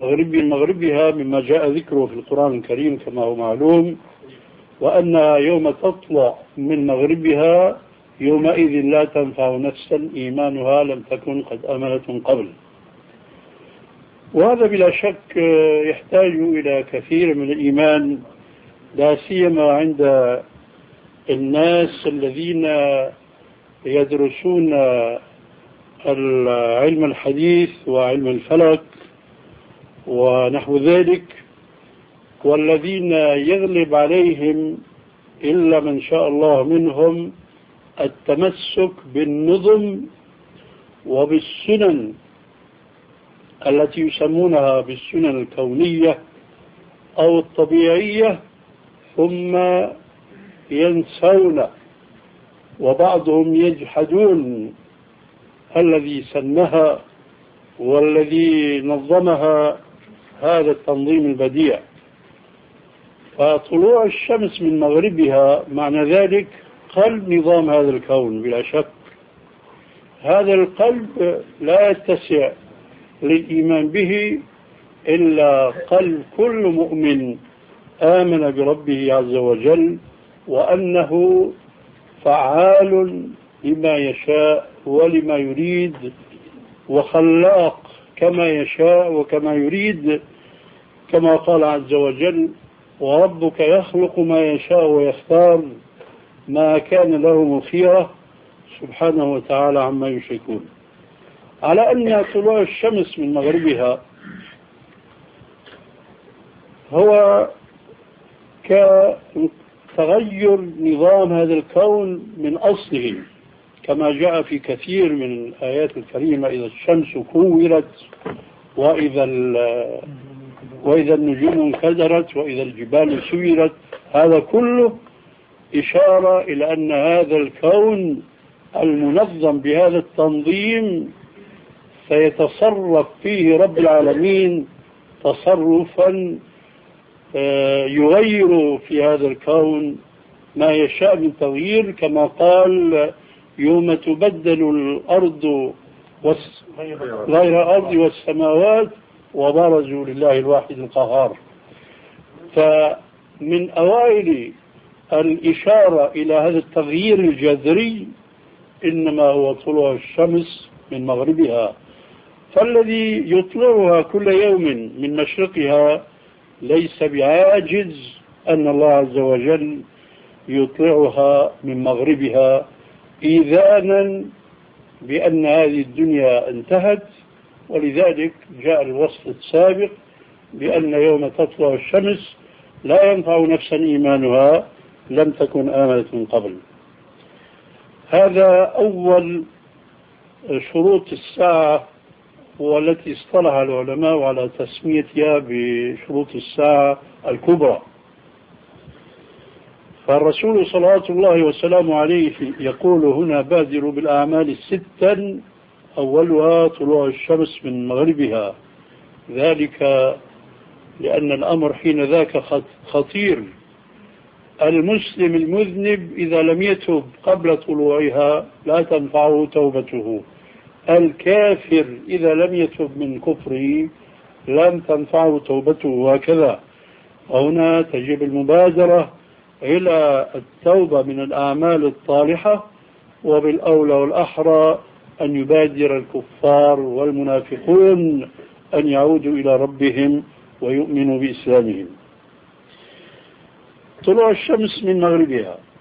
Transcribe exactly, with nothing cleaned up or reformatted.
مغرب مغربها مما جاء ذكره في القرآن الكريم كما هو معلوم، وأن يوم تطلع من مغربها يومئذ لا تنفع نفسا إيمانها لم تكن قد آمنت من قبل. وهذا بلا شك يحتاج إلى كثير من الإيمان، لا سيما عند الناس الذين يدرسون العلم الحديث وعلم الفلك ونحو ذلك، والذين يغلب عليهم إلا من شاء الله منهم التمسك بالنظم وبالسنن التي يسمونها بالسنن الكونية أو الطبيعية، ثم ينسون وبعضهم يجحدون الذي سنها والذي نظمها هذا التنظيم البديع. فطلوع الشمس من مغربها معنى ذلك قلب نظام هذا الكون بلا شك. هذا القلب لا يتسع للإيمان به إلا قلب كل مؤمن آمن بربه عز وجل وأنه فعال لما يشاء ولما يريد، وخلاق كما يشاء وكما يريد، كما قال عز وجل: وربك يخلق ما يشاء ويختار ما كان لهم الخيرة سبحانه وتعالى عما يشركون. على أن طلوع الشمس من مغربها هو كتغير نظام هذا الكون من أصله، كما جاء في كثير من الآيات الكريمة: إذا الشمس كورت، وإذا وإذا النجوم انكدرت، وإذا الجبال سيرت. هذا كله إشارة إلى أن هذا الكون المنظم بهذا التنظيم سيتصرف فيه رب العالمين تصرفا يغير في هذا الكون ما يشاء من تغيير، كما قال: يوم تبدل الأرض غير الأرض والسماوات وبرزوا لله الواحد القهار. فمن أوائل الإشارة إلى هذا التغيير الجذري إنما هو طلوع الشمس من مغربها، فالذي يطلعها كل يوم من مشرقها ليس بعاجز أن الله عز وجل يطلعها من مغربها، إيذانا بأن هذه الدنيا انتهت. ولذلك جاء الوصف السابق بأن يوم تطلع الشمس لا ينفع نفسا إيمانها لم تكن آمنت من قبل. هذا أول شروط الساعة، والتي اصطلح العلماء على تسميتها بشروط الساعة الكبرى. فالرسول صلوات الله وسلامه عليه يقول هنا: بادروا بالأعمال الستا أولها طلوع الشمس من مغربها، ذلك لأن الأمر حين ذاك خطير. المسلم المذنب إذا لم يتب قبل طلوعها لا تنفعه توبته، الكافر إذا لم يتب من كفره لم تنفعه توبته، وهكذا. وهنا تجب المبادرة إلى التوبة من الأعمال الطالحة، وبالأولى والأحرى أن يبادر الكفار والمنافقون أن يعودوا إلى ربهم ويؤمنوا بإسلامهم. طلوع الشمس من مغربها